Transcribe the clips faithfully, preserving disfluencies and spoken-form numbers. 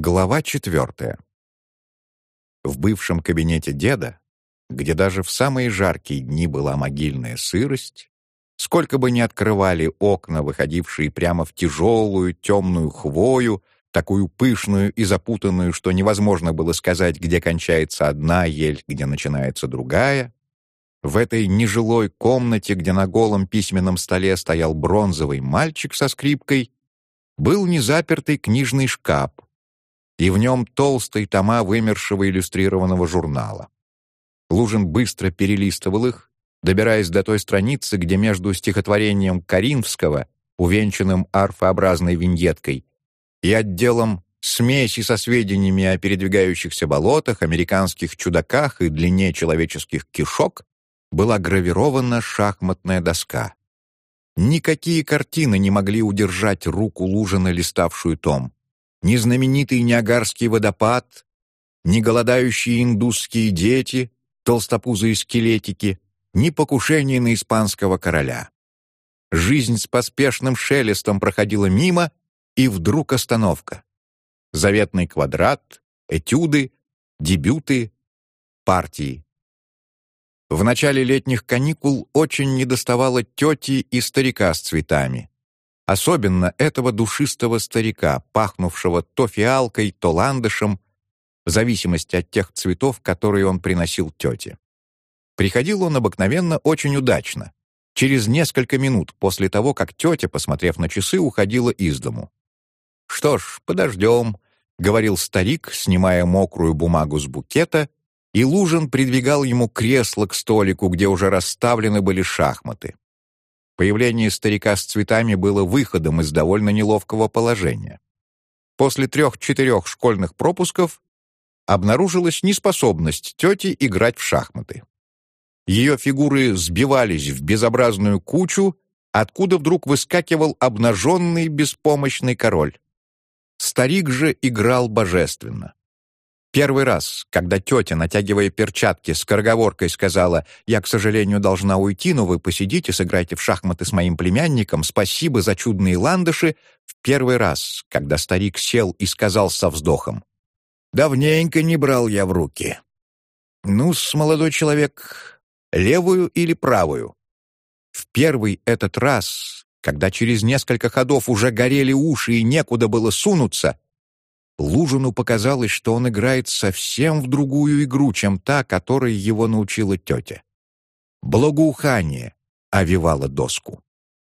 Глава четвертая. В бывшем кабинете деда, где даже в самые жаркие дни была могильная сырость, сколько бы ни открывали окна, выходившие прямо в тяжелую темную хвою, такую пышную и запутанную, что невозможно было сказать, где кончается одна ель, где начинается другая, в этой нежилой комнате, где на голом письменном столе стоял бронзовый мальчик со скрипкой, был незапертый книжный шкаф, и в нем толстые тома вымершего иллюстрированного журнала. Лужин быстро перелистывал их, добираясь до той страницы, где между стихотворением Коринфского, увенчанным арфообразной виньеткой, и отделом смеси со сведениями о передвигающихся болотах, американских чудаках и длине человеческих кишок, была гравирована шахматная доска. Никакие картины не могли удержать руку Лужина, листавшую том. Ни знаменитый Ниагарский водопад, ни голодающие индусские дети, толстопузые скелетики, ни покушение на испанского короля. Жизнь с поспешным шелестом проходила мимо, и вдруг остановка. Заветный квадрат, этюды, дебюты, партии. В начале летних каникул очень недоставало тети и старика с цветами. Особенно этого душистого старика, пахнувшего то фиалкой, то ландышем, в зависимости от тех цветов, которые он приносил тете. Приходил он обыкновенно очень удачно, через несколько минут после того, как тетя, посмотрев на часы, уходила из дому. «Что ж, подождем», — говорил старик, снимая мокрую бумагу с букета, и Лужин придвигал ему кресло к столику, где уже расставлены были шахматы. Появление старика с цветами было выходом из довольно неловкого положения. После трех-четырех школьных пропусков обнаружилась неспособность тети играть в шахматы. Ее фигуры сбивались в безобразную кучу, откуда вдруг выскакивал обнаженный беспомощный король. Старик же играл божественно. Первый раз, когда тетя, натягивая перчатки, скороговоркой сказала: «Я, к сожалению, должна уйти, но вы посидите, сыграйте в шахматы с моим племянником, спасибо за чудные ландыши», в первый раз, когда старик сел и сказал со вздохом: «Давненько не брал я в руки». «Ну-с, молодой человек, левую или правую?» В первый этот раз, когда через несколько ходов уже горели уши и некуда было сунуться, Лужину показалось, что он играет совсем в другую игру, чем та, которой его научила тетя. Благоухание овевало доску.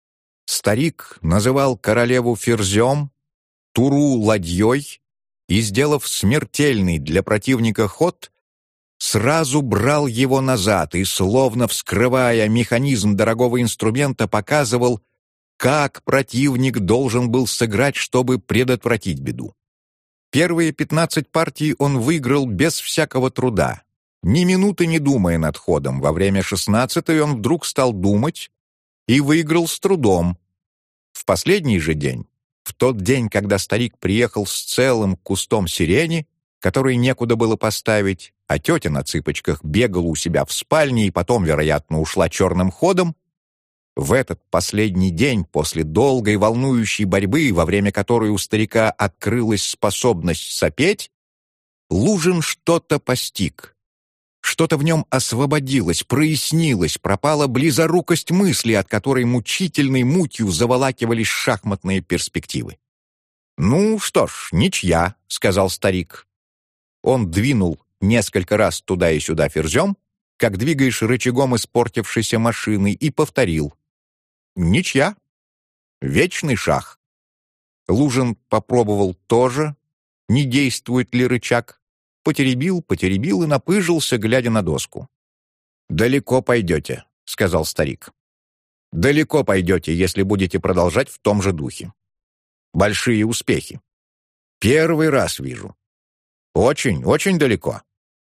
Старик называл королеву ферзем, туру ладьей и, сделав смертельный для противника ход, сразу брал его назад и, словно вскрывая механизм дорогого инструмента, показывал, как противник должен был сыграть, чтобы предотвратить беду. Первые пятнадцать партий он выиграл без всякого труда, ни минуты не думая над ходом. Во время шестнадцатой он вдруг стал думать и выиграл с трудом. В последний же день, в тот день, когда старик приехал с целым кустом сирени, который некуда было поставить, а тетя на цыпочках бегала у себя в спальне и потом, вероятно, ушла черным ходом, в этот последний день, после долгой волнующей борьбы, во время которой у старика открылась способность сопеть, Лужин что-то постиг. Что-то в нем освободилось, прояснилось, пропала близорукость мысли, от которой мучительной мутью заволакивались шахматные перспективы. «Ну что ж, ничья», — сказал старик. Он двинул несколько раз туда и сюда ферзем, как двигаешь рычагом испортившейся машины, и повторил: «Ничья. Вечный шах». Лужин попробовал тоже, не действует ли рычаг, потеребил, потеребил и напыжился, глядя на доску. «Далеко пойдете», — сказал старик. «Далеко пойдете, если будете продолжать в том же духе. Большие успехи. Первый раз вижу. Очень, очень далеко».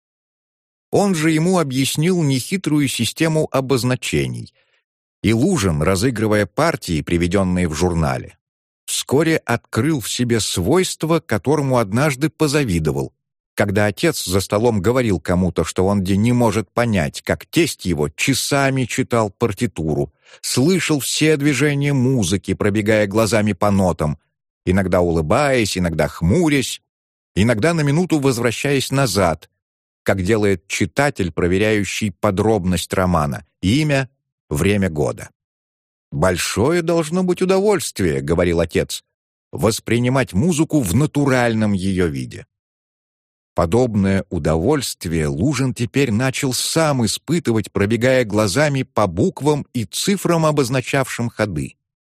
Он же ему объяснил нехитрую систему обозначений, и Лужин, разыгрывая партии, приведенные в журнале, вскоре открыл в себе свойство, которому однажды позавидовал, когда отец за столом говорил кому-то, что он где не может понять, как тесть его часами читал партитуру, слышал все движения музыки, пробегая глазами по нотам, иногда улыбаясь, иногда хмурясь, иногда на минуту возвращаясь назад, как делает читатель, проверяющий подробность романа, имя, время года. «Большое должно быть удовольствие», — говорил отец, «воспринимать музыку в натуральном ее виде». Подобное удовольствие Лужин теперь начал сам испытывать, пробегая глазами по буквам и цифрам, обозначавшим ходы.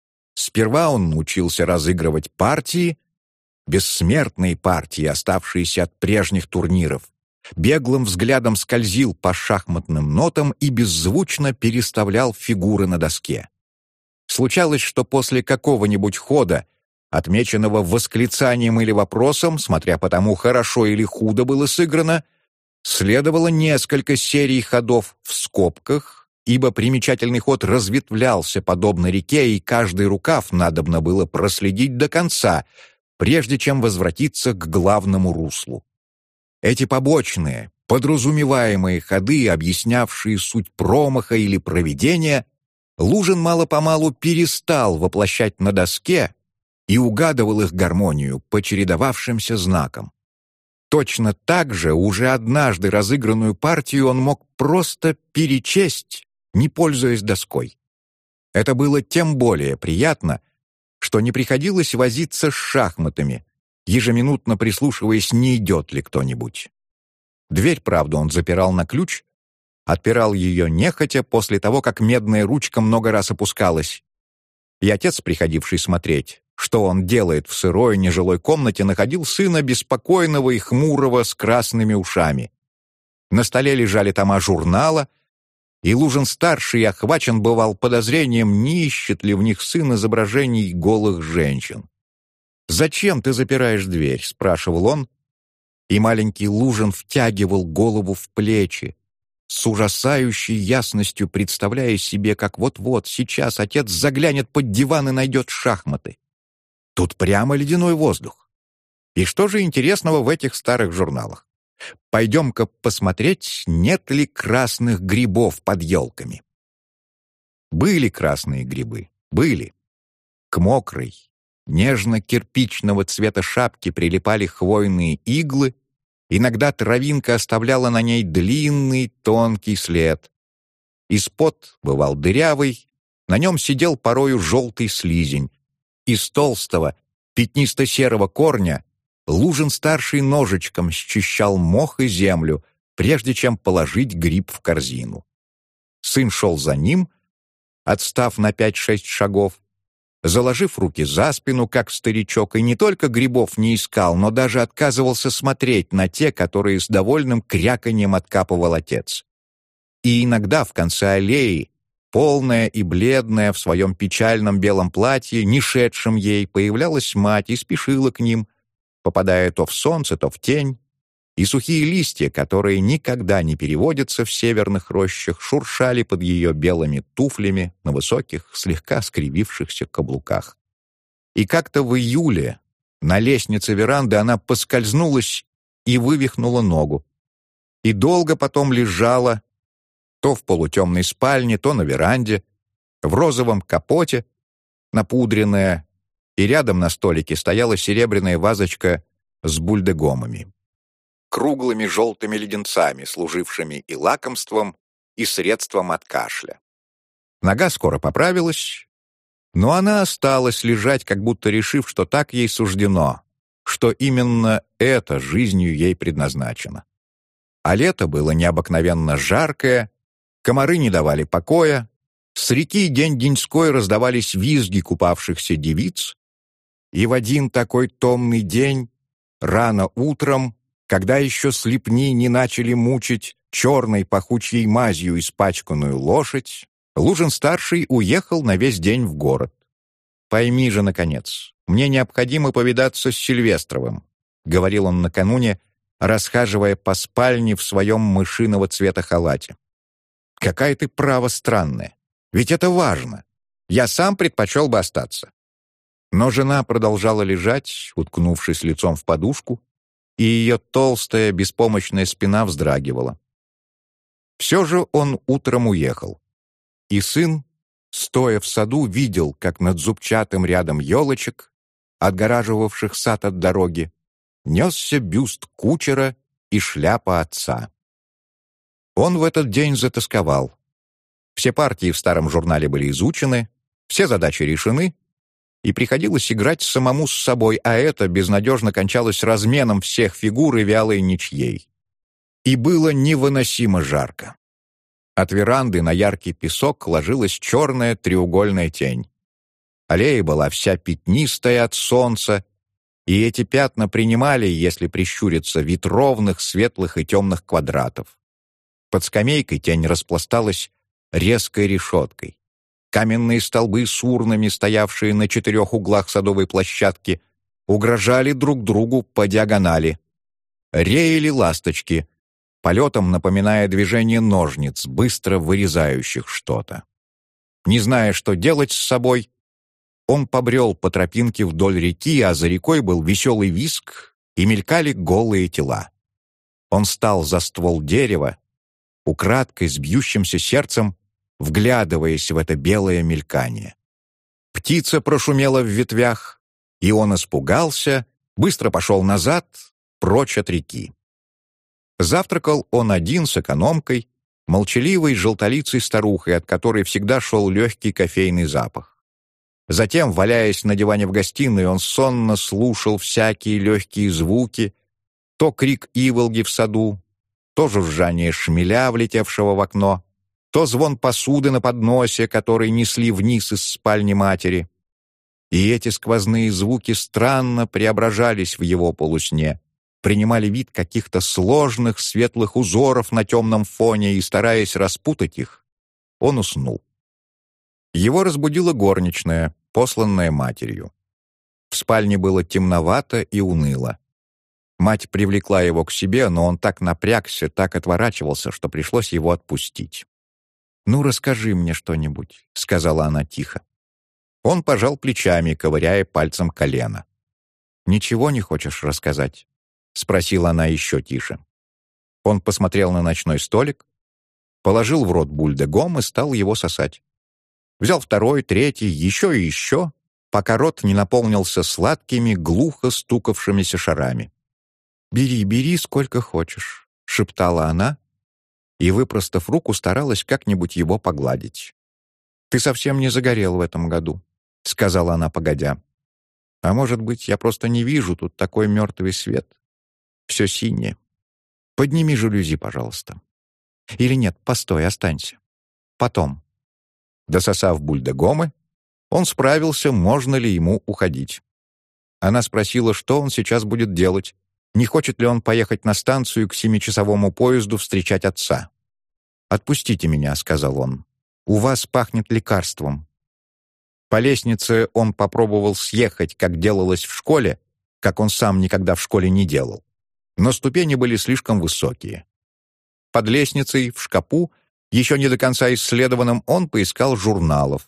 Сперва он научился разыгрывать партии, бессмертные партии, оставшиеся от прежних турниров, беглым взглядом скользил по шахматным нотам и беззвучно переставлял фигуры на доске. Случалось, что после какого-нибудь хода, отмеченного восклицанием или вопросом, смотря по тому, хорошо или худо было сыграно, следовало несколько серий ходов в скобках, ибо примечательный ход разветвлялся подобно реке, и каждый рукав надобно было проследить до конца, прежде чем возвратиться к главному руслу. Эти побочные, подразумеваемые ходы, объяснявшие суть промаха или проведения, Лужин мало-помалу перестал воплощать на доске и угадывал их гармонию по чередовавшимся знакам. Точно так же уже однажды разыгранную партию он мог просто перечесть, не пользуясь доской. Это было тем более приятно, что не приходилось возиться с шахматами, ежеминутно прислушиваясь, не идет ли кто-нибудь. Дверь, правда, он запирал на ключ, отпирал ее нехотя после того, как медная ручка много раз опускалась. И отец, приходивший смотреть, что он делает в сырой нежилой комнате, находил сына беспокойного и хмурого с красными ушами. На столе лежали тома журнала, и Лужин-старший охвачен бывал подозрением, не ищет ли в них сын изображений голых женщин. «Зачем ты запираешь дверь?» — спрашивал он, и маленький Лужин втягивал голову в плечи, с ужасающей ясностью представляя себе, как вот-вот сейчас отец заглянет под диван и найдет шахматы. Тут прямо ледяной воздух. И что же интересного в этих старых журналах? Пойдем-ка посмотреть, нет ли красных грибов под елками. Были красные грибы, были. К мокрой, нежно-кирпичного цвета шапке прилипали хвойные иглы, иногда травинка оставляла на ней длинный тонкий след. Из-под бывал дырявый, на нем сидел порою желтый слизень. Из толстого, пятнисто-серого корня Лужин-старший ножичком счищал мох и землю, прежде чем положить гриб в корзину. Сын шел за ним, отстав на пять-шесть шагов, заложив руки за спину, как старичок, и не только грибов не искал, но даже отказывался смотреть на те, которые с довольным кряканьем откапывал отец. И иногда в конце аллеи, полная и бледная в своем печальном белом платье, не шедшем ей, появлялась мать и спешила к ним, попадая то в солнце, то в тень, и сухие листья, которые никогда не переводятся в северных рощах, шуршали под ее белыми туфлями на высоких, слегка скривившихся каблуках. И как-то в июле на лестнице веранды она поскользнулась и вывихнула ногу. И долго потом лежала, то в полутемной спальне, то на веранде, в розовом капоте, напудренная, и рядом на столике стояла серебряная вазочка с бульдегомами, круглыми желтыми леденцами, служившими и лакомством, и средством от кашля. Нога скоро поправилась, но она осталась лежать, как будто решив, что так ей суждено, что именно это жизнью ей предназначено. А лето было необыкновенно жаркое, комары не давали покоя, с реки день-деньской раздавались визги купавшихся девиц, и в один такой томный день, рано утром, когда еще слепни не начали мучить черной пахучей мазью испачканную лошадь, Лужин-старший уехал на весь день в город. «Пойми же, наконец, мне необходимо повидаться с Сильвестровым», — говорил он накануне, расхаживая по спальне в своем мышиного цвета халате. «Какая ты, право, странная. Ведь это важно. Я сам предпочел бы остаться». Но жена продолжала лежать, уткнувшись лицом в подушку, и ее толстая, беспомощная спина вздрагивала. Все же он утром уехал, и сын, стоя в саду, видел, как над зубчатым рядом елочек, отгораживавших сад от дороги, несся бюст кучера и шляпа отца. Он в этот день затосковал. Все партии в старом журнале были изучены, все задачи решены, и приходилось играть самому с собой, а это безнадежно кончалось разменом всех фигур и вялой ничьей. И было невыносимо жарко. От веранды на яркий песок ложилась черная треугольная тень. Аллея была вся пятнистая от солнца, и эти пятна принимали, если прищуриться, вид ровных, светлых и темных квадратов. Под скамейкой тень распласталась резкой решеткой. Каменные столбы с урнами, стоявшие на четырех углах садовой площадки, угрожали друг другу по диагонали. Реяли ласточки, полетом напоминая движение ножниц, быстро вырезающих что-то. Не зная, что делать с собой, он побрел по тропинке вдоль реки, а за рекой был веселый визг, и мелькали голые тела. Он стал за ствол дерева, украдкой, с бьющимся сердцем, вглядываясь в это белое мелькание. Птица прошумела в ветвях, и он испугался, быстро пошел назад, прочь от реки. Завтракал он один с экономкой, молчаливой желтолицей старухой, от которой всегда шел легкий кофейный запах. Затем, валяясь на диване в гостиной, он сонно слушал всякие легкие звуки, то крик иволги в саду, то жужжание шмеля, влетевшего в окно, то звон посуды на подносе, который несли вниз из спальни матери. И эти сквозные звуки странно преображались в его полусне, принимали вид каких-то сложных светлых узоров на темном фоне, и, стараясь распутать их, он уснул. Его разбудила горничная, посланная матерью. В спальне было темновато и уныло. Мать привлекла его к себе, но он так напрягся, так отворачивался, что пришлось его отпустить. «Ну, расскажи мне что-нибудь», — сказала она тихо. Он пожал плечами, ковыряя пальцем колено. «Ничего не хочешь рассказать?» — спросила она еще тише. Он посмотрел на ночной столик, положил в рот бульдегом и стал его сосать. Взял второй, третий, еще и еще, пока рот не наполнился сладкими, глухо стукавшимися шарами. «Бери, бери сколько хочешь», — шептала она, и, выпростав руку, старалась как-нибудь его погладить. «Ты совсем не загорел в этом году», — сказала она, погодя. «А может быть, я просто не вижу тут такой мертвый свет? Все синее. Подними жалюзи, пожалуйста. Или нет, постой, останься. Потом». Дососав бульдегомы, он справился, можно ли ему уходить. Она спросила, что он сейчас будет делать, не хочет ли он поехать на станцию к семичасовому поезду встречать отца. «Отпустите меня», — сказал он. «У вас пахнет лекарством». По лестнице он попробовал съехать, как делалось в школе, как он сам никогда в школе не делал. Но ступени были слишком высокие. Под лестницей, в шкапу, еще не до конца исследованным, он поискал журналов.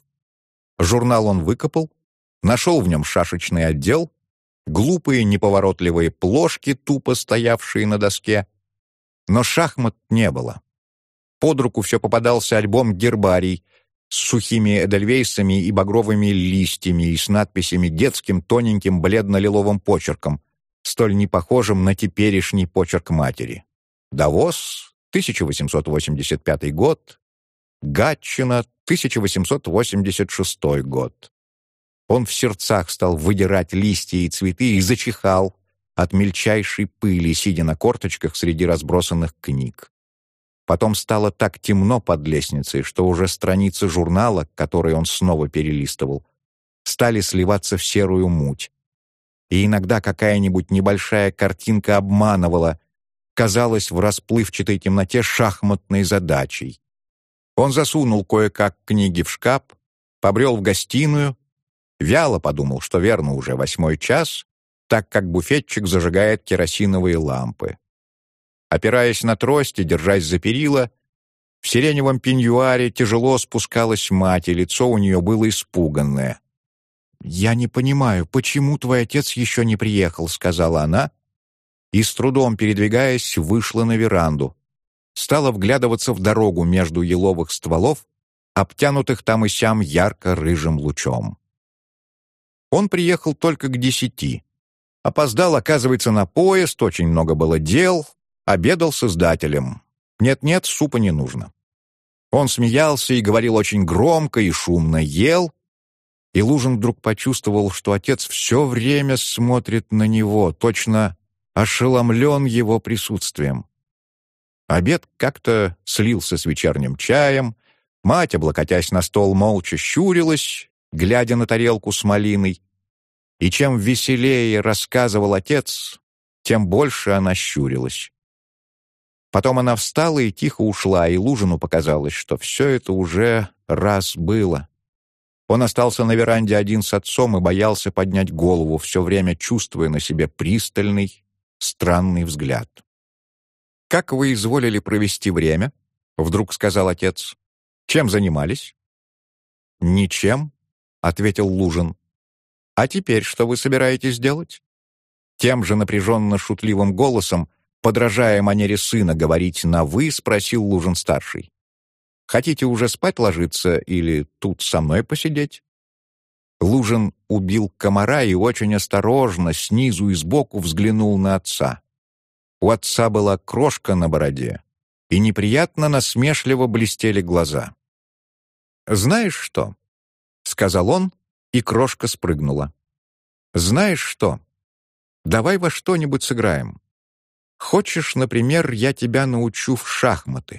Журнал он выкопал, нашел в нем шашечный отдел, глупые неповоротливые плошки, тупо стоявшие на доске. Но шахмат не было. Под руку все попадался альбом «Гербарий» с сухими эдельвейсами и багровыми листьями и с надписями детским тоненьким бледно-лиловым почерком, столь непохожим на теперешний почерк матери. «Давос», тысяча восемьсот восемьдесят пятый год, «Гатчина», тысяча восемьсот восемьдесят шестой год. Он в сердцах стал выдирать листья и цветы и зачихал от мельчайшей пыли, сидя на корточках среди разбросанных книг. Потом стало так темно под лестницей, что уже страницы журнала, которые он снова перелистывал, стали сливаться в серую муть. И иногда какая-нибудь небольшая картинка обманывала, казалась в расплывчатой темноте шахматной задачей. Он засунул кое-как книги в шкаф, побрел в гостиную, вяло подумал, что верно уже восьмой час, так как буфетчик зажигает керосиновые лампы. Опираясь на трость и держась за перила, в сиреневом пеньюаре тяжело спускалась мать, и лицо у нее было испуганное. «Я не понимаю, почему твой отец еще не приехал», — сказала она, и, с трудом передвигаясь, вышла на веранду. Стала вглядываться в дорогу между еловых стволов, обтянутых там и сям ярко-рыжим лучом. Он приехал только к десяти, Опоздал, оказывается, на поезд, очень много было дел, обедал с издателем. Нет-нет, супа не нужно. Он смеялся и говорил очень громко и шумно, ел, и Лужин вдруг почувствовал, что отец все время смотрит на него, точно ошеломлен его присутствием. Обед как-то слился с вечерним чаем, мать, облокотясь на стол, молча щурилась, глядя на тарелку с малиной, и чем веселее рассказывал отец, тем больше она щурилась. Потом она встала и тихо ушла, и Лужину показалось, что все это уже раз было. Он остался на веранде один с отцом и боялся поднять голову, все время чувствуя на себе пристальный, странный взгляд. «Как вы изволили провести время?» — вдруг сказал отец. «Чем занимались?» «Ничем», — ответил Лужин. «А теперь что вы собираетесь делать?» Тем же напряженно-шутливым голосом, подражая манере сына говорить на «вы», спросил Лужин-старший. «Хотите уже спать ложиться или тут со мной посидеть?» Лужин убил комара и очень осторожно снизу и сбоку взглянул на отца. У отца была крошка на бороде, и неприятно насмешливо блестели глаза. «Знаешь что?» — сказал он, и крошка спрыгнула. «Знаешь что? Давай во что-нибудь сыграем. Хочешь, например, я тебя научу в шахматы?»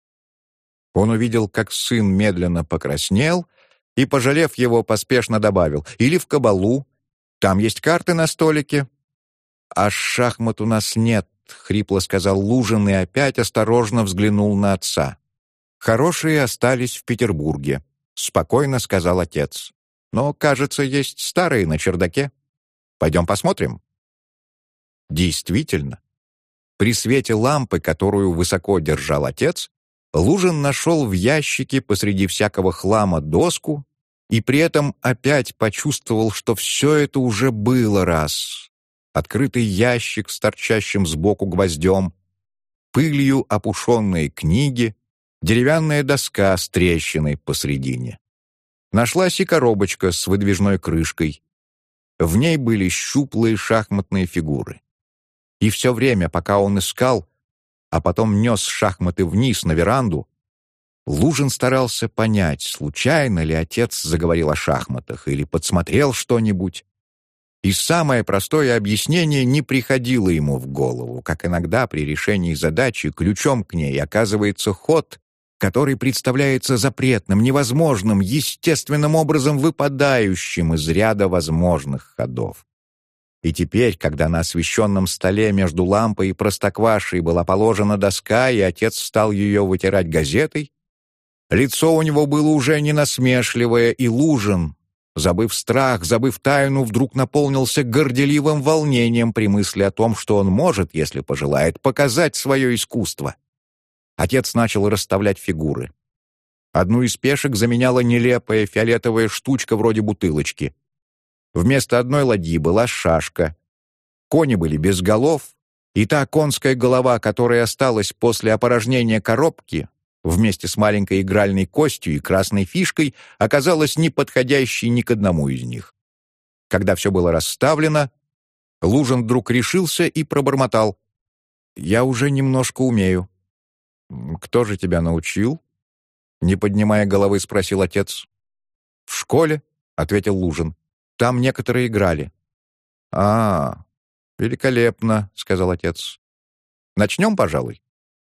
Он увидел, как сын медленно покраснел, и, пожалев его, поспешно добавил: «Или в кабалу. Там есть карты на столике». «А шахмат у нас нет», — хрипло сказал Лужин и опять осторожно взглянул на отца. «Хорошие остались в Петербурге», — спокойно сказал отец. «Но, кажется, есть старые на чердаке. Пойдем посмотрим». Действительно, при свете лампы, которую высоко держал отец, Лужин нашел в ящике посреди всякого хлама доску и при этом опять почувствовал, что все это уже было раз. Открытый ящик с торчащим сбоку гвоздем, пылью опушенные книги, деревянная доска с трещиной посредине. Нашлась и коробочка с выдвижной крышкой. В ней были щуплые шахматные фигуры. И все время, пока он искал, а потом нес шахматы вниз на веранду, Лужин старался понять, случайно ли отец заговорил о шахматах или подсмотрел что-нибудь. И самое простое объяснение не приходило ему в голову, как иногда при решении задачи ключом к ней оказывается ход, который представляется запретным, невозможным, естественным образом выпадающим из ряда возможных ходов. И теперь, когда на освещенном столе между лампой и простоквашей была положена доска, и отец стал ее вытирать газетой, лицо у него было уже не насмешливое, и Лужин, забыв страх, забыв тайну, вдруг наполнился горделивым волнением при мысли о том, что он может, если пожелает, показать свое искусство. Отец начал расставлять фигуры. Одну из пешек заменяла нелепая фиолетовая штучка вроде бутылочки. Вместо одной ладьи была шашка. Кони были без голов, и та конская голова, которая осталась после опорожнения коробки, вместе с маленькой игральной костью и красной фишкой, оказалась неподходящей ни к одному из них. Когда все было расставлено, Лужин вдруг решился и пробормотал: «Я уже немножко умею». «Кто же тебя научил?» — не поднимая головы, спросил отец. «В школе», — ответил Лужин. «Там некоторые играли». «А, великолепно», — сказал отец. «Начнем, пожалуй».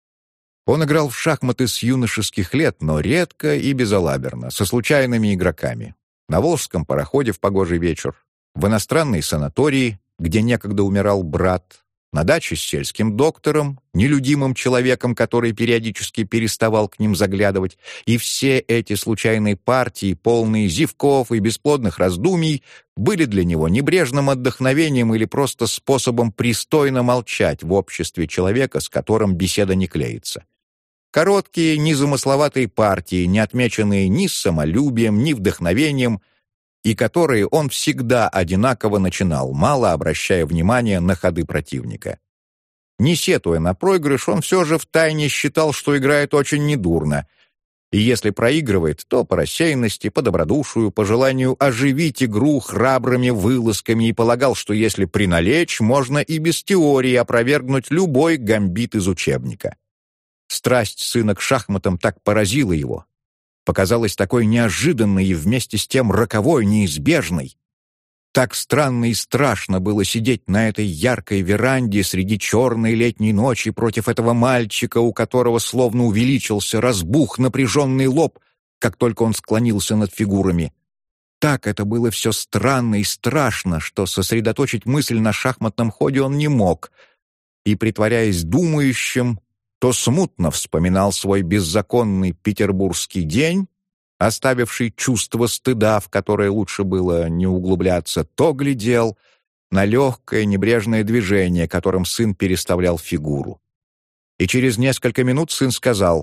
Он играл в шахматы с юношеских лет, но редко и безалаберно, со случайными игроками. На волжском пароходе в погожий вечер, в иностранной санатории, где некогда умирал брат, на даче с сельским доктором, нелюдимым человеком, который периодически переставал к ним заглядывать, и все эти случайные партии, полные зевков и бесплодных раздумий, были для него небрежным отдохновением или просто способом пристойно молчать в обществе человека, с которым беседа не клеится. Короткие, незамысловатые партии, не отмеченные ни самолюбием, ни вдохновением, и которые он всегда одинаково начинал, мало обращая внимания на ходы противника. Не сетуя на проигрыш, он все же втайне считал, что играет очень недурно, И если проигрывает, то по рассеянности, по добродушию, по желанию оживить игру храбрыми вылазками и полагал, что если приналечь, можно и без теории опровергнуть любой гамбит из учебника. Страсть сына к шахматам так поразила его, показалась такой неожиданной и вместе с тем роковой, неизбежной. Так странно и страшно было сидеть на этой яркой веранде среди черной летней ночи против этого мальчика, у которого словно увеличился, разбух напряженный лоб, как только он склонился над фигурами. Так это было все странно и страшно, что сосредоточить мысль на шахматном ходе он не мог, и, притворяясь думающим, то смутно вспоминал свой беззаконный петербургский день, оставивший чувство стыда, в которое лучше было не углубляться, то глядел на легкое небрежное движение, которым сын переставлял фигуру. И через несколько минут сын сказал: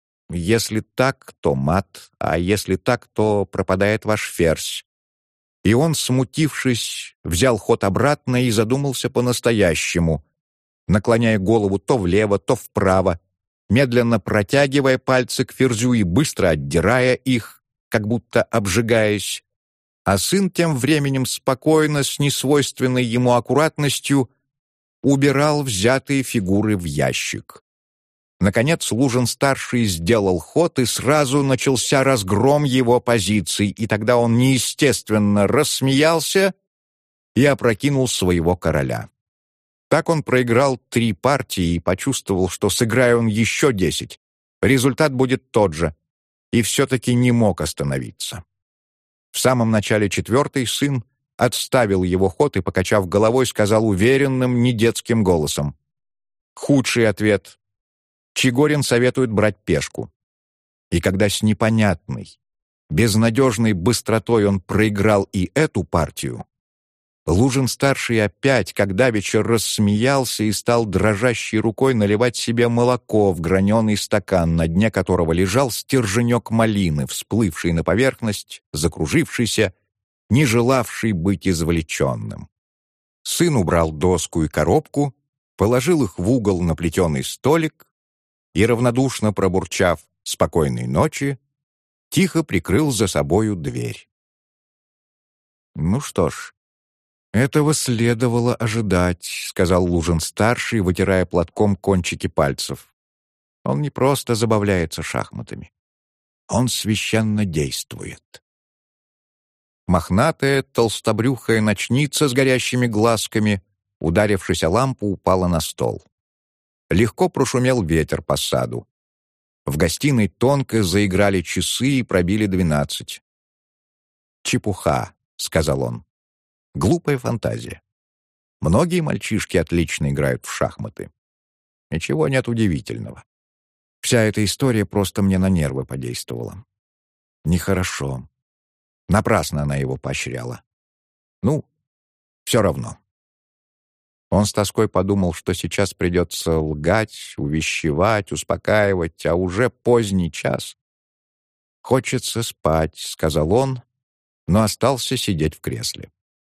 «Если так, то мат, а если так, то пропадает ваш ферзь». И он, смутившись, взял ход обратно и задумался по-настоящему, наклоняя голову то влево, то вправо, медленно протягивая пальцы к ферзю и быстро отдирая их, как будто обжигаясь. А сын тем временем спокойно, с несвойственной ему аккуратностью, убирал взятые фигуры в ящик. Наконец Лужин-старший сделал ход, и сразу начался разгром его позиций, и тогда он неестественно рассмеялся и опрокинул своего короля. Так он проиграл три партии и почувствовал, что, сыграя он еще десять, результат будет тот же, и все-таки не мог остановиться. В самом начале четвертой сын отставил его ход и, покачав головой, сказал уверенным, недетским голосом: «Худший ответ. Чигорин советует брать пешку». И когда с непонятной, безнадежной быстротой он проиграл и эту партию, Лужин-старший опять, как давеча, рассмеялся и стал дрожащей рукой наливать себе молоко в граненый стакан, на дне которого лежал стерженек малины, всплывший на поверхность, закружившийся, не желавший быть извлеченным. Сын убрал доску и коробку, положил их в угол на плетеный столик и, равнодушно пробурчав «спокойной ночи», тихо прикрыл за собою дверь. «Ну что ж, этого следовало ожидать», — сказал Лужин-старший, вытирая платком кончики пальцев. «Он не просто забавляется шахматами. Он священно действует». Мохнатая, толстобрюхая ночница с горящими глазками, ударившись о лампу, упала на стол. Легко прошумел ветер по саду. В гостиной тонко заиграли часы и пробили двенадцать. «Чепуха», — сказал он. «Глупая фантазия. Многие мальчишки отлично играют в шахматы. Ничего нет удивительного. Вся эта история просто мне на нервы подействовала. Нехорошо. Напрасно она его поощряла. Ну, все равно». Он с тоской подумал, что сейчас придется лгать, увещевать, успокаивать, а уже поздний час. «Хочется спать», — сказал он, но остался сидеть в кресле.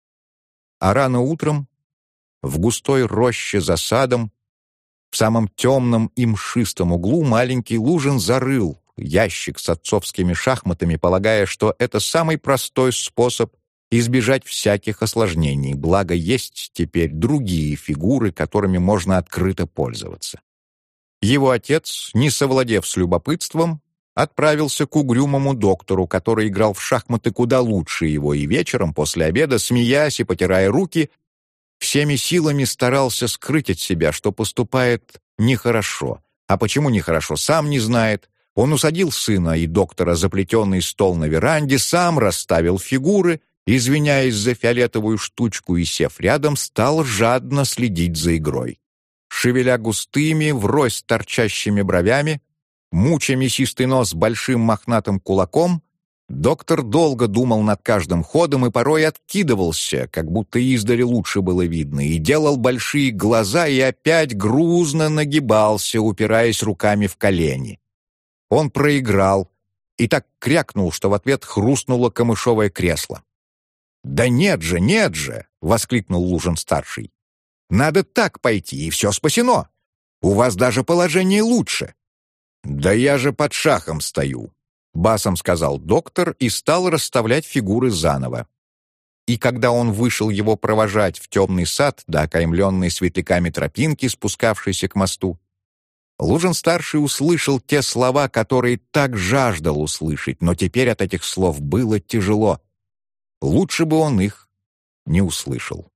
А рано утром, в густой роще за садом, в самом темном и мшистом углу маленький Лужин зарыл ящик с отцовскими шахматами, полагая, что это самый простой способ избежать всяких осложнений, благо есть теперь другие фигуры, которыми можно открыто пользоваться. Его отец, не совладев с любопытством, отправился к угрюмому доктору, который играл в шахматы куда лучше его, и вечером после обеда, смеясь и потирая руки, всеми силами старался скрыть от себя, что поступает нехорошо. А почему нехорошо, сам не знает. Он усадил сына и доктора за плетеный стол на веранде, сам расставил фигуры, извиняясь за фиолетовую штучку и, сев рядом, стал жадно следить за игрой. Шевеля густыми, врозь торчащими бровями, муча мясистый нос большим мохнатым кулаком, доктор долго думал над каждым ходом и порой откидывался, как будто издали лучше было видно, и делал большие глаза и опять грузно нагибался, упираясь руками в колени. Он проиграл и так крякнул, что в ответ хрустнуло камышовое кресло. «Да нет же, нет же!» — воскликнул Лужин-старший. «Надо так пойти, и все спасено. У вас даже положение лучше». «Да я же под шахом стою», басом сказал доктор и стал расставлять фигуры заново. И когда он вышел его провожать в темный сад, до окаймленной светляками тропинки, спускавшейся к мосту, Лужин-старший услышал те слова, которые так жаждал услышать, но теперь от этих слов было тяжело. Лучше бы он их не услышал.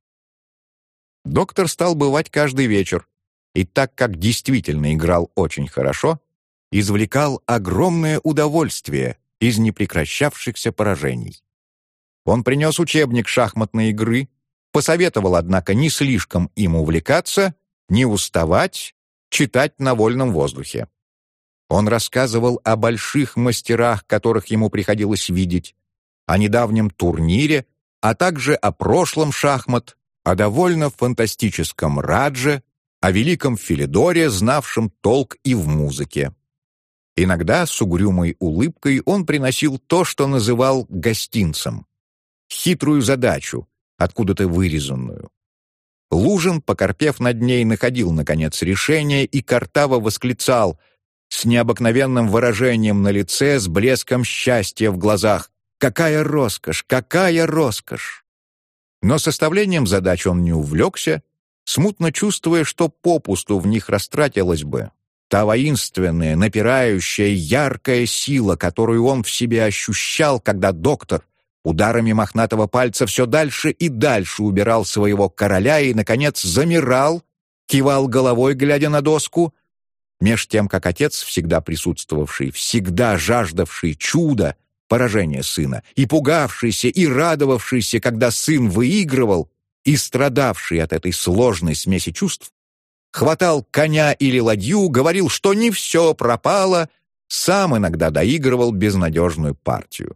Доктор стал бывать каждый вечер, и так как действительно играл очень хорошо, извлекал огромное удовольствие из непрекращавшихся поражений. Он принес учебник шахматной игры, посоветовал, однако, не слишком им увлекаться, не уставать, читать на вольном воздухе. Он рассказывал о больших мастерах, которых ему приходилось видеть, о недавнем турнире, а также о прошлом шахмат, о довольно фантастическом Радже, о великом Филидоре, знавшем толк и в музыке. Иногда с угрюмой улыбкой он приносил то, что называл гостинцем, хитрую задачу, откуда-то вырезанную. Лужин, покорпев над ней, находил, наконец, решение и картаво восклицал с необыкновенным выражением на лице, с блеском счастья в глазах: «Какая роскошь! Какая роскошь!» Но составлением задач он не увлекся, смутно чувствуя, что попусту в них растратилась бы та воинственная, напирающая, яркая сила, которую он в себе ощущал, когда доктор ударами мохнатого пальца все дальше и дальше убирал своего короля и, наконец, замирал, кивал головой, глядя на доску, меж тем, как отец, всегда присутствовавший, всегда жаждавший чуда, поражения сына, и пугавшийся, и радовавшийся, когда сын выигрывал, и страдавший от этой сложной смеси чувств, хватал коня или ладью, говорил, что не все пропало, сам иногда доигрывал безнадежную партию.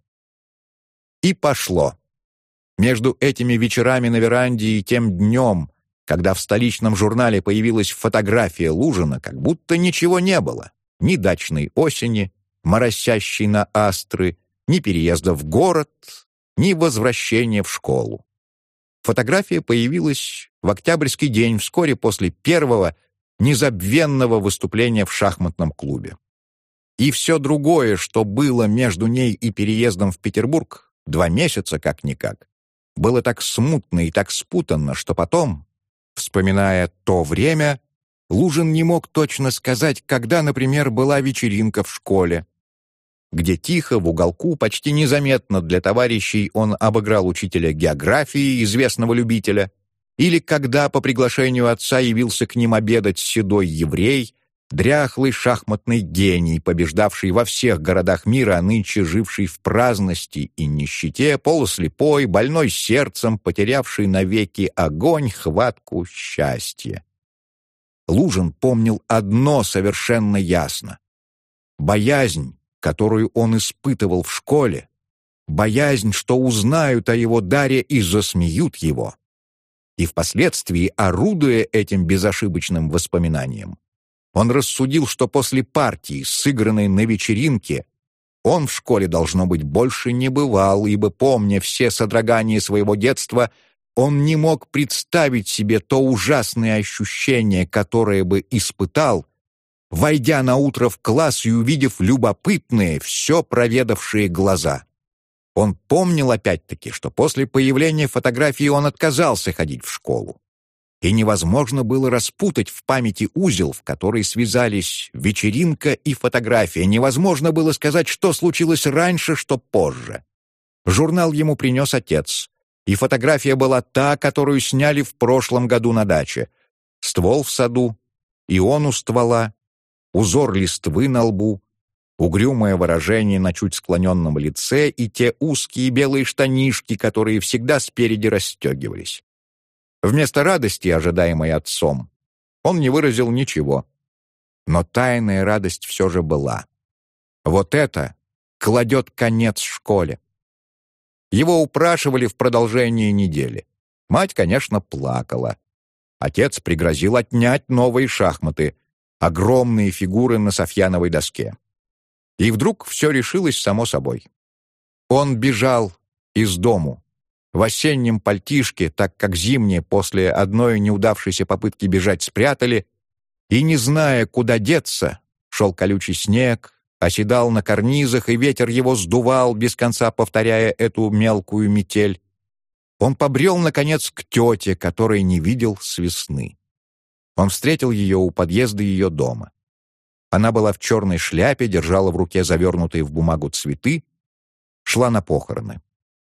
И пошло. Между этими вечерами на веранде и тем днем, когда в столичном журнале появилась фотография Лужина, как будто ничего не было. Ни дачной осени, моросящей на астры, ни переезда в город, ни возвращения в школу. Фотография появилась в октябрьский день, вскоре после первого незабвенного выступления в шахматном клубе. И все другое, что было между ней и переездом в Петербург, два месяца как-никак, было так смутно и так спутанно, что потом, вспоминая то время, Лужин не мог точно сказать, когда, например, была вечеринка в школе, где тихо, в уголку, почти незаметно для товарищей он обыграл учителя географии, известного любителя, или когда по приглашению отца явился к ним обедать седой еврей, дряхлый шахматный гений, побеждавший во всех городах мира, а нынче живший в праздности и нищете, полуслепой, больной сердцем, потерявший навеки огонь, хватку, счастье. Лужин помнил одно совершенно ясно. Боязнь, которую он испытывал в школе, боязнь, что узнают о его даре и засмеют его. И впоследствии, орудуя этим безошибочным воспоминанием, он рассудил, что после партии, сыгранной на вечеринке, он в школе, должно быть, больше не бывал, ибо, помня все содрогания своего детства, он не мог представить себе то ужасное ощущение, которое бы испытал, войдя наутро в класс и увидев любопытные, все проведавшие глаза. Он помнил опять-таки, что после появления фотографии он отказался ходить в школу. И невозможно было распутать в памяти узел, в который связались вечеринка и фотография. Невозможно было сказать, что случилось раньше, что позже. Журнал ему принес отец, и фотография была та, которую сняли в прошлом году на даче. Ствол в саду, и он у ствола, узор листвы на лбу, угрюмое выражение на чуть склоненном лице и те узкие белые штанишки, которые всегда спереди расстегивались. Вместо радости, ожидаемой отцом, он не выразил ничего. Но тайная радость все же была. Вот это кладет конец школе. Его упрашивали в продолжении недели. Мать, конечно, плакала. Отец пригрозил отнять новые шахматы, огромные фигуры на софьяновой доске. И вдруг все решилось само собой. Он бежал из дому в осеннем пальтишке, так как зимнее после одной неудавшейся попытки бежать спрятали, и, не зная, куда деться, шел колючий снег, оседал на карнизах, и ветер его сдувал, без конца повторяя эту мелкую метель. Он побрел, наконец, к тете, которой не видел с весны. Он встретил ее у подъезда ее дома. Она была в черной шляпе, держала в руке завернутые в бумагу цветы, шла на похороны.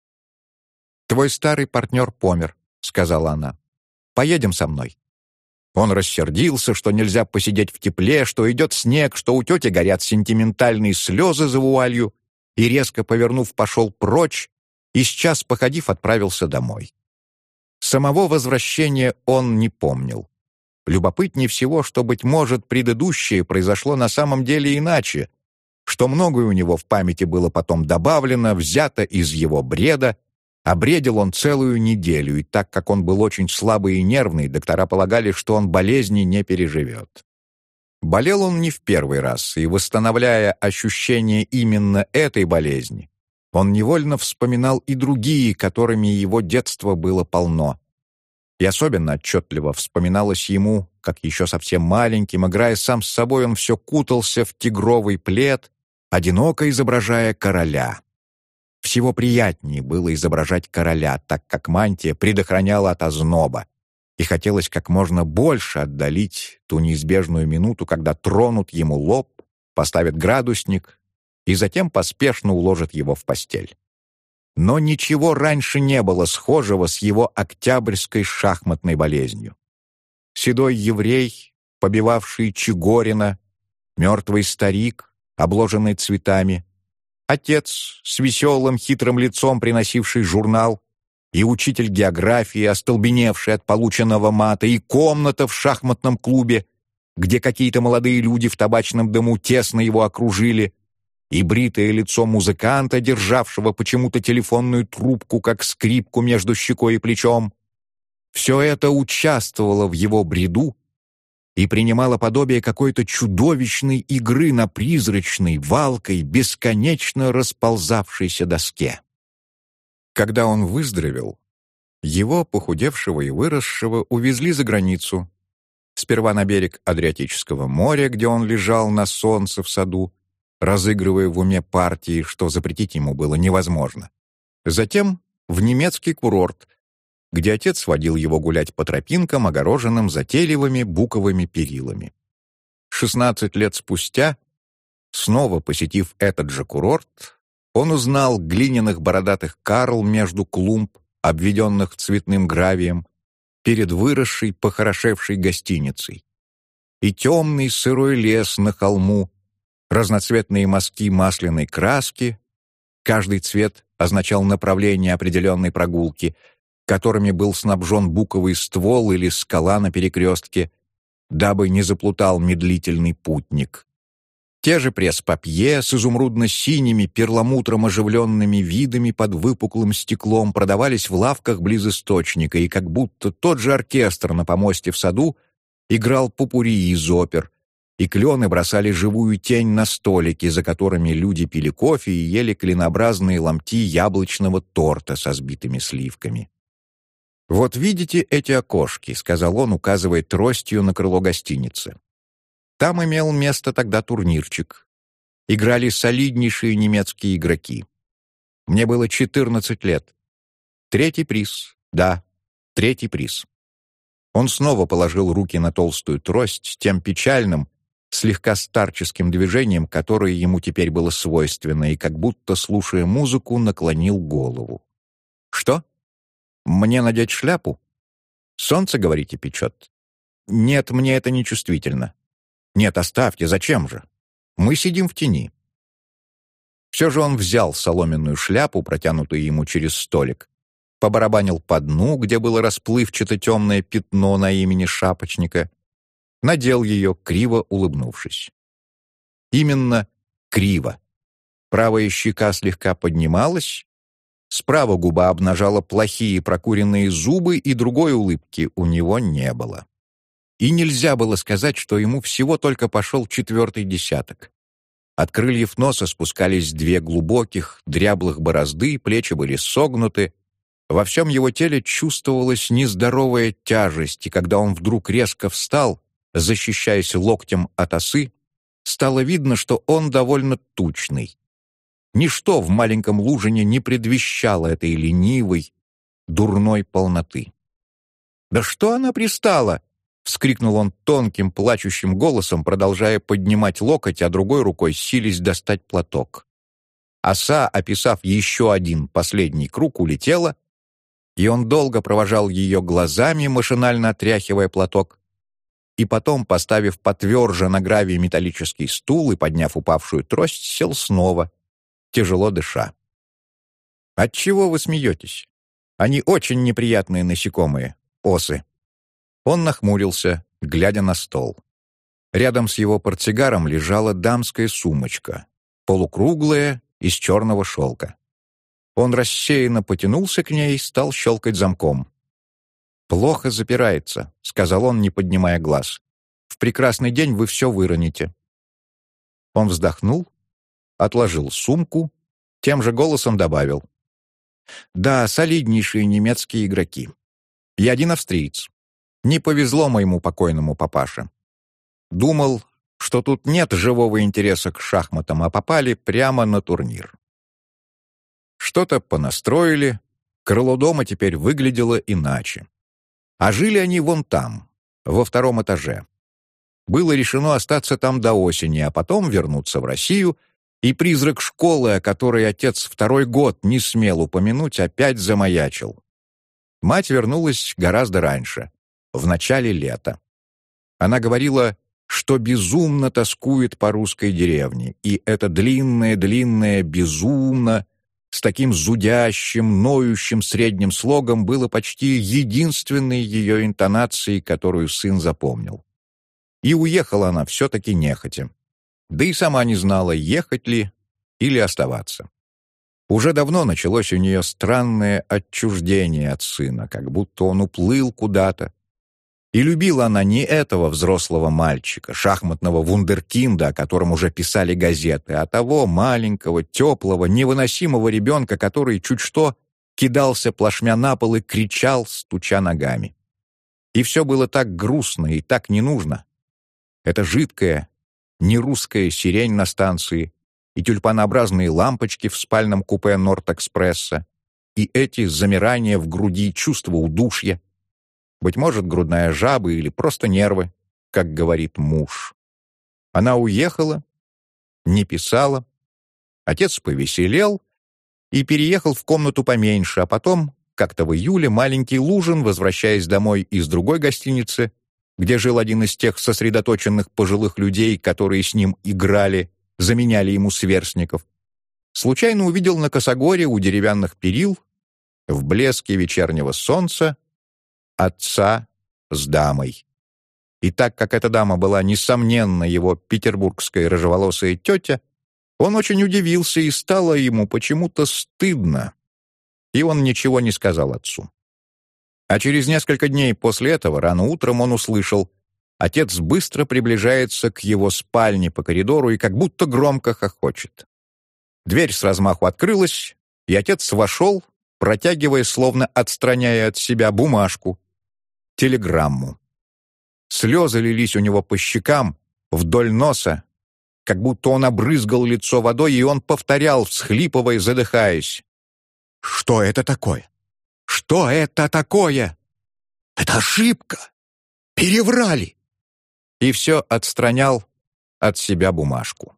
«Твой старый партнер помер», — сказала она. «Поедем со мной». Он рассердился, что нельзя посидеть в тепле, что идет снег, что у тети горят сентиментальные слезы за вуалью, и, резко повернув, пошел прочь, и, с час походив, отправился домой. Самого возвращения он не помнил. Любопытнее всего, что, быть может, предыдущее произошло на самом деле иначе, что многое у него в памяти было потом добавлено, взято из его бреда, а бредил он целую неделю, и так как он был очень слабый и нервный, доктора полагали, что он болезни не переживет. Болел он не в первый раз, и, восстановляя ощущение именно этой болезни, он невольно вспоминал и другие, которыми его детство было полно. И особенно отчетливо вспоминалось ему, как еще совсем маленьким, играя сам с собой, он все кутался в тигровый плед, одиноко изображая короля. Всего приятнее было изображать короля, так как мантия предохраняла от озноба, и хотелось как можно больше отдалить ту неизбежную минуту, когда тронут ему лоб, поставят градусник и затем поспешно уложат его в постель. Но ничего раньше не было схожего с его октябрьской шахматной болезнью. Седой еврей, побивавший Чигорина, мертвый старик, обложенный цветами, отец с веселым хитрым лицом, приносивший журнал, и учитель географии, остолбеневший от полученного мата, и комната в шахматном клубе, где какие-то молодые люди в табачном дыму тесно его окружили, и бритое лицо музыканта, державшего почему-то телефонную трубку, как скрипку между щекой и плечом. Все это участвовало в его бреду и принимало подобие какой-то чудовищной игры на призрачной, валкой, бесконечно расползавшейся доске. Когда он выздоровел, его, похудевшего и выросшего, увезли за границу. Сперва на берег Адриатического моря, где он лежал на солнце в саду, разыгрывая в уме партии, что запретить ему было невозможно. Затем в немецкий курорт, где отец водил его гулять по тропинкам, огороженным затейливыми буковыми перилами. Шестнадцать лет спустя, снова посетив этот же курорт, он узнал глиняных бородатых карл между клумб, обведенных цветным гравием, перед выросшей, похорошевшей гостиницей. И темный сырой лес на холму, разноцветные мазки масляной краски, каждый цвет означал направление определенной прогулки, которыми был снабжен буковый ствол или скала на перекрестке, дабы не заплутал медлительный путник. Те же пресс-папье с изумрудно-синими, перламутром оживленными видами под выпуклым стеклом продавались в лавках близ источника, и как будто тот же оркестр на помосте в саду играл попурри из опер, и клены бросали живую тень на столики, за которыми люди пили кофе и ели клинообразные ломти яблочного торта со сбитыми сливками. «Вот видите эти окошки», — сказал он, указывая тростью на крыло гостиницы. Там имел место тогда турнирчик. Играли солиднейшие немецкие игроки. Мне было четырнадцать лет. Третий приз, да, третий приз. Он снова положил руки на толстую трость тем печальным, слегка старческим движением, которое ему теперь было свойственно, и как будто, слушая музыку, наклонил голову. «Что? Мне надеть шляпу? Солнце, говорите, печет? Нет, мне это не чувствительно. Нет, оставьте, зачем же? Мы сидим в тени». Все же он взял соломенную шляпу, протянутую ему через столик, побарабанил по дну, где было расплывчато темное пятно на имени шапочника, надел ее, криво улыбнувшись. Именно криво. Правая щека слегка поднималась, справа губа обнажала плохие прокуренные зубы, и другой улыбки у него не было. И нельзя было сказать, что ему всего только пошел четвертый десяток. От крыльев носа спускались две глубоких, дряблых борозды, плечи были согнуты. Во всем его теле чувствовалась нездоровая тяжесть, и когда он вдруг резко встал, защищаясь локтем от осы, стало видно, что он довольно тучный. Ничто в маленьком Лужине не предвещало этой ленивой, дурной полноты. «Да что она пристала?» — вскрикнул он тонким, плачущим голосом, продолжая поднимать локоть, а другой рукой сились достать платок. Оса, описав еще один последний круг, улетела, и он долго провожал ее глазами, машинально отряхивая платок, и потом, поставив потверже на гравии металлический стул и подняв упавшую трость, сел снова, тяжело дыша. «Отчего вы смеетесь? Они очень неприятные насекомые, осы». Он нахмурился, глядя на стол. Рядом с его портсигаром лежала дамская сумочка, полукруглая, из черного шелка. Он рассеянно потянулся к ней и стал щелкать замком. «Плохо запирается», — сказал он, не поднимая глаз. «В прекрасный день вы все выроните». Он вздохнул, отложил сумку, тем же голосом добавил. «Да, солиднейшие немецкие игроки. И один австриец. Не повезло моему покойному папаше. Думал, что тут нет живого интереса к шахматам, а попали прямо на турнир. Что-то понастроили, крыло дома теперь выглядело иначе. А жили они вон там, во втором этаже. Было решено остаться там до осени, а потом вернуться в Россию, и призрак школы, о которой отец второй год не смел упомянуть, опять замаячил. Мать вернулась гораздо раньше, в начале лета. Она говорила, что безумно тоскует по русской деревне, и это длинное-длинное «безумно» с таким зудящим, ноющим средним слогом было почти единственной ее интонацией, которую сын запомнил. И уехала она все-таки нехотя. Да и сама не знала, ехать ли или оставаться. Уже давно началось у нее странное отчуждение от сына, как будто он уплыл куда-то. И любила она не этого взрослого мальчика, шахматного вундеркинда, о котором уже писали газеты, а того маленького, теплого, невыносимого ребенка, который чуть что кидался плашмя на пол и кричал, стуча ногами. И все было так грустно и так не нужно. Это жидкая, нерусская сирень на станции, и тюльпанообразные лампочки в спальном купе Норд-экспресса, и эти замирания в груди, чувства удушья. Быть может, грудная жаба или просто нервы, как говорит муж. Она уехала, не писала. Отец повеселел и переехал в комнату поменьше, а потом, как-то в июле, маленький Лужин, возвращаясь домой из другой гостиницы, где жил один из тех сосредоточенных пожилых людей, которые с ним играли, заменяли ему сверстников, случайно увидел на косогоре у деревянных перил, в блеске вечернего солнца, отца с дамой. И так как эта дама была, несомненно, его петербургская рыжеволосая тетя, он очень удивился, и стало ему почему-то стыдно. И он ничего не сказал отцу. А через несколько дней после этого, рано утром, он услышал, отец быстро приближается к его спальне по коридору и как будто громко хохочет. Дверь с размаху открылась, и отец вошел, протягивая, словно отстраняя от себя, бумажку, телеграмму. Слезы лились у него по щекам, вдоль носа, как будто он обрызгал лицо водой, и он повторял, всхлипывая, задыхаясь. «Что это такое? Что это такое? Это ошибка! Переврали!» И все отстранял от себя бумажку.